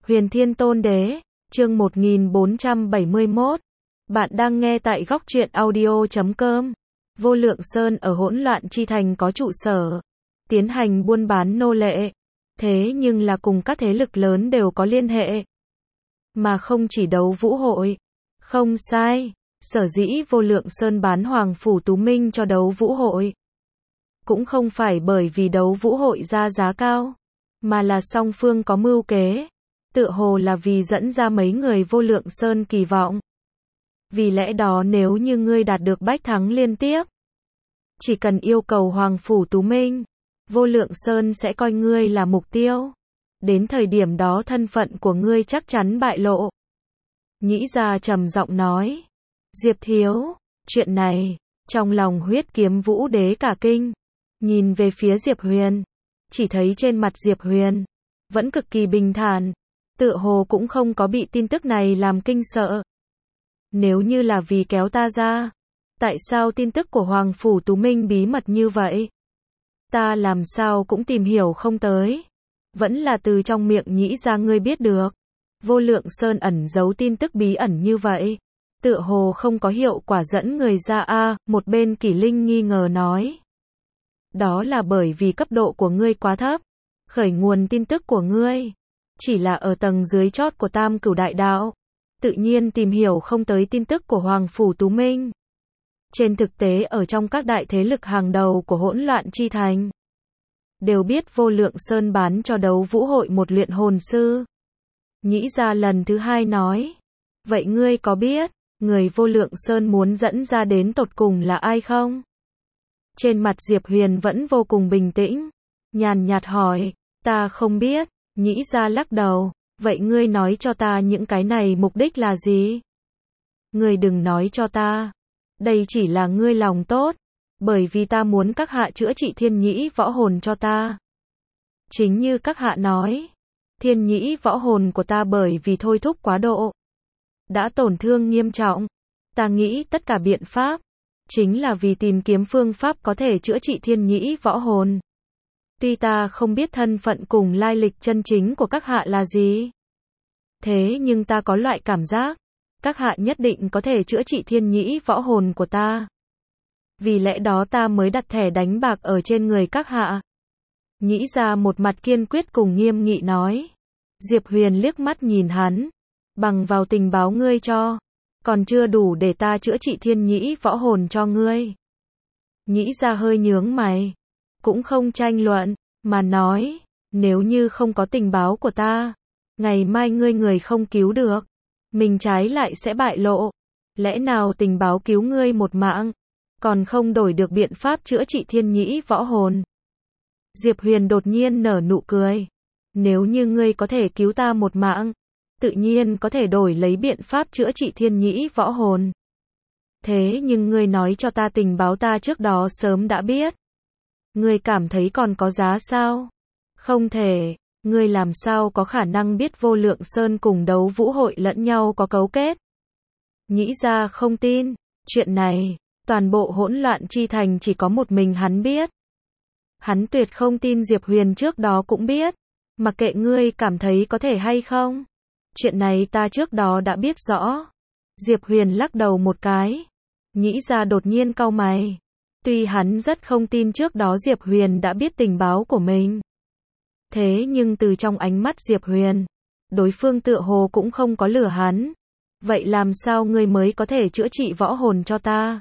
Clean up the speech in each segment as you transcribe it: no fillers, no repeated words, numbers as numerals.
Huyền Thiên Tôn Đế, chương 1471. Bạn đang nghe tại góc truyện audio.com. Vô Lượng Sơn ở hỗn loạn chi thành có trụ sở, tiến hành buôn bán nô lệ. Thế nhưng là cùng các thế lực lớn đều có liên hệ. Mà không chỉ đấu vũ hội. Không sai, sở dĩ Vô Lượng Sơn bán Hoàng Phủ Tú Minh cho đấu vũ hội. Cũng không phải bởi vì đấu vũ hội ra giá cao, mà là song phương có mưu kế. Tựa hồ là vì dẫn ra mấy người Vô Lượng Sơn kỳ vọng. Vì lẽ đó nếu như ngươi đạt được bách thắng liên tiếp, chỉ cần yêu cầu Hoàng Phủ Tú Minh, Vô Lượng Sơn sẽ coi ngươi là mục tiêu. Đến thời điểm đó thân phận của ngươi chắc chắn bại lộ. Nhĩ Gia trầm giọng nói. Diệp thiếu, chuyện này, trong lòng Huyết Kiếm Vũ Đế cả kinh. Nhìn về phía Diệp Huyền, chỉ thấy trên mặt Diệp Huyền vẫn cực kỳ bình thản, tựa hồ cũng không có bị tin tức này làm kinh sợ. Nếu như là vì kéo ta ra, tại sao tin tức của Hoàng Phủ Tú Minh bí mật như vậy? Ta làm sao cũng tìm hiểu không tới. Vẫn là từ trong miệng Nhĩ Gia ngươi biết được. Vô Lượng Sơn ẩn giấu tin tức bí ẩn như vậy, tựa hồ không có hiệu quả dẫn người ra a. Một bên Kỷ Linh nghi ngờ nói. Đó là bởi vì cấp độ của ngươi quá thấp. Khởi nguồn tin tức của ngươi chỉ là ở tầng dưới chót của Tam Cửu Đại Đạo, tự nhiên tìm hiểu không tới tin tức của Hoàng Phủ Tú Minh. Trên thực tế ở trong các đại thế lực hàng đầu của hỗn loạn chi thành, đều biết Vô Lượng Sơn bán cho đấu vũ hội một luyện hồn sư. Nhĩ Gia lần thứ hai nói. Vậy ngươi có biết, người Vô Lượng Sơn muốn dẫn ra đến tột cùng là ai không? Trên mặt Diệp Huyền vẫn vô cùng bình tĩnh, nhàn nhạt hỏi. Ta không biết. Nhĩ Gia lắc đầu. Vậy ngươi nói cho ta những cái này mục đích là gì? Ngươi đừng nói cho ta. Đây chỉ là ngươi lòng tốt. Bởi vì ta muốn các hạ chữa trị thiên nhĩ võ hồn cho ta. Chính như các hạ nói, thiên nhĩ võ hồn của ta bởi vì thôi thúc quá độ, đã tổn thương nghiêm trọng. Ta nghĩ tất cả biện pháp, chính là vì tìm kiếm phương pháp có thể chữa trị thiên nhĩ võ hồn. Tuy ta không biết thân phận cùng lai lịch chân chính của các hạ là gì, thế nhưng ta có loại cảm giác, các hạ nhất định có thể chữa trị thiên nhĩ võ hồn của ta. Vì lẽ đó ta mới đặt thẻ đánh bạc ở trên người các hạ. Nhĩ Gia một mặt kiên quyết cùng nghiêm nghị nói. Diệp Huyền liếc mắt nhìn hắn. Bằng vào tình báo ngươi cho, còn chưa đủ để ta chữa trị thiên nhĩ võ hồn cho ngươi. Nhĩ Gia hơi nhướng mày, cũng không tranh luận, mà nói, nếu như không có tình báo của ta, ngày mai ngươi người không cứu được, mình trái lại sẽ bại lộ. Lẽ nào tình báo cứu ngươi một mạng, còn không đổi được biện pháp chữa trị thiên nhĩ võ hồn? Diệp Huyền đột nhiên nở nụ cười. Nếu như ngươi có thể cứu ta một mạng, tự nhiên có thể đổi lấy biện pháp chữa trị thiên nhĩ võ hồn. Thế nhưng ngươi nói cho ta tình báo ta trước đó sớm đã biết. Ngươi cảm thấy còn có giá sao? Không thể, ngươi làm sao có khả năng biết Vô Lượng Sơn cùng đấu vũ hội lẫn nhau có cấu kết? Nhĩ Gia không tin, chuyện này, toàn bộ hỗn loạn chi thành chỉ có một mình hắn biết. Hắn tuyệt không tin Diệp Huyền trước đó cũng biết. Mặc kệ ngươi cảm thấy có thể hay không, chuyện này ta trước đó đã biết rõ. Diệp Huyền lắc đầu một cái. Nhĩ Gia đột nhiên cau mày. Tuy hắn rất không tin trước đó Diệp Huyền đã biết tình báo của mình, thế nhưng từ trong ánh mắt Diệp Huyền, đối phương tựa hồ cũng không có lừa hắn. Vậy làm sao ngươi mới có thể chữa trị võ hồn cho ta?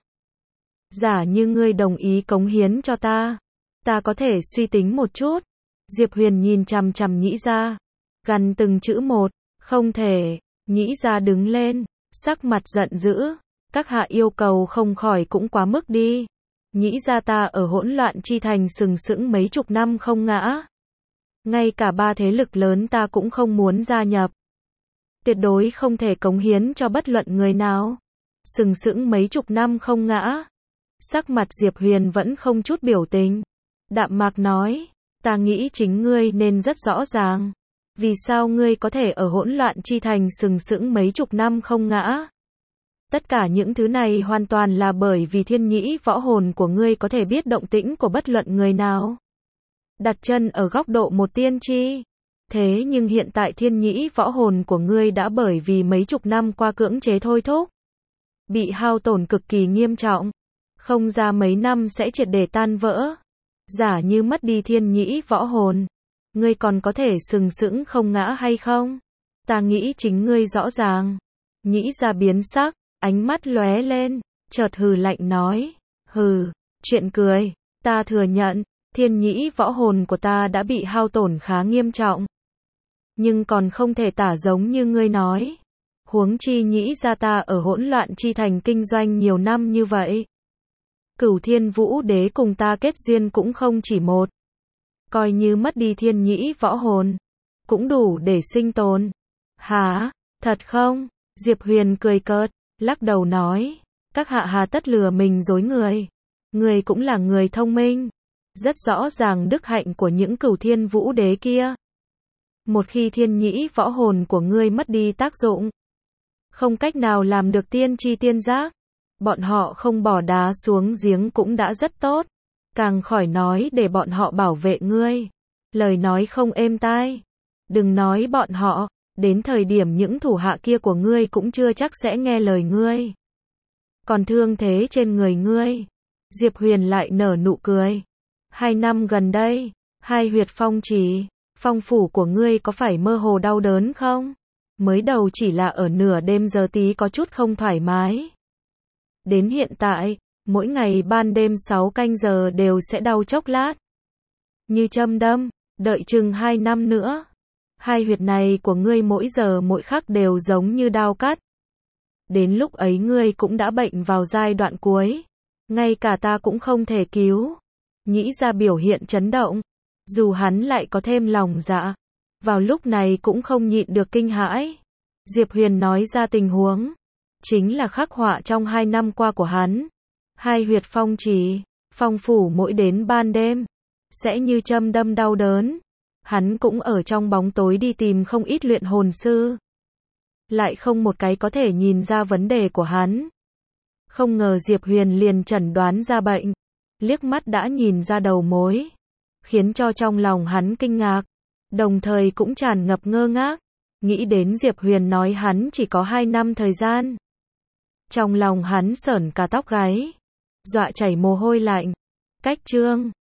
Giả như ngươi đồng ý cống hiến cho ta, ta có thể suy tính một chút. Diệp Huyền nhìn chằm chằm Nhĩ Gia, gằn từng chữ một. Không thể. Nhĩ Gia đứng lên, sắc mặt giận dữ. Các hạ yêu cầu không khỏi cũng quá mức đi. Nhĩ Gia ta ở hỗn loạn chi thành sừng sững mấy chục năm không ngã. Ngay cả ba thế lực lớn ta cũng không muốn gia nhập. Tuyệt đối không thể cống hiến cho bất luận người nào. Sừng sững mấy chục năm không ngã. Sắc mặt Diệp Huyền vẫn không chút biểu tình. Đạm mạc nói. Ta nghĩ chính ngươi nên rất rõ ràng. Vì sao ngươi có thể ở hỗn loạn chi thành sừng sững mấy chục năm không ngã? Tất cả những thứ này hoàn toàn là bởi vì thiên nhĩ võ hồn của ngươi có thể biết động tĩnh của bất luận người nào. Đặt chân ở góc độ một tiên tri, Thế nhưng hiện tại thiên nhĩ võ hồn của ngươi đã bởi vì mấy chục năm qua cưỡng chế thôi thúc, bị hao tổn cực kỳ nghiêm trọng. Không ra mấy năm sẽ triệt để tan vỡ. Giả như mất đi thiên nhĩ võ hồn, ngươi còn có thể sừng sững không ngã hay không? Ta nghĩ chính ngươi rõ ràng. Nhĩ ra biến sắc, ánh mắt lóe lên, chợt hừ lạnh nói. Hừ, chuyện cười, ta thừa nhận, thiên nhĩ võ hồn của ta đã bị hao tổn khá nghiêm trọng. Nhưng còn không thể tả giống như ngươi nói. Huống chi nhĩ ra ta ở hỗn loạn chi thành kinh doanh nhiều năm như vậy. Cửu Thiên Vũ Đế cùng ta kết duyên cũng không chỉ một. Coi như mất đi thiên nhĩ võ hồn, cũng đủ để sinh tồn. Hả, thật không? Diệp Huyền cười cợt, lắc đầu nói. Các hạ hà tất lừa mình dối người. Người cũng là người thông minh. Rất rõ ràng đức hạnh của những Cửu Thiên Vũ Đế kia. Một khi thiên nhĩ võ hồn của ngươi mất đi tác dụng, không cách nào làm được tiên tri tiên giác, bọn họ không bỏ đá xuống giếng cũng đã rất tốt. Càng khỏi nói để bọn họ bảo vệ ngươi. Lời nói không êm tai. Đừng nói bọn họ, đến thời điểm những thủ hạ kia của ngươi cũng chưa chắc sẽ nghe lời ngươi. Còn thương thế trên người ngươi. Diệp Huyền lại nở nụ cười. 2 năm gần đây, hai huyệt phong trì, phong phủ của ngươi có phải mơ hồ đau đớn không? Mới đầu chỉ là ở nửa đêm giờ tí có chút không thoải mái. Đến hiện tại, mỗi ngày ban đêm 6 canh giờ đều sẽ đau chốc lát. Như châm đâm, đợi chừng 2 năm nữa. Hai huyệt này của ngươi mỗi giờ mỗi khắc đều giống như đao cắt. Đến lúc ấy ngươi cũng đã bệnh vào giai đoạn cuối. Ngay cả ta cũng không thể cứu. Nhĩ ra biểu hiện chấn động. Dù hắn lại có thêm lòng dạ, vào lúc này cũng không nhịn được kinh hãi. Diệp Huyền nói ra tình huống. Chính là khắc họa trong 2 năm qua của hắn. Hai huyệt phong trì, phong phủ mỗi đến ban đêm, sẽ như châm đâm đau đớn. Hắn cũng ở trong bóng tối đi tìm không ít luyện hồn sư. Lại không một cái có thể nhìn ra vấn đề của hắn. Không ngờ Diệp Huyền liền chẩn đoán ra bệnh. Liếc mắt đã nhìn ra đầu mối. Khiến cho trong lòng hắn kinh ngạc. Đồng thời cũng tràn ngập ngơ ngác. Nghĩ đến Diệp Huyền nói hắn chỉ có 2 năm thời gian. Trong lòng hắn sởn cả tóc gáy. Dọa chảy mồ hôi lạnh. Cách chương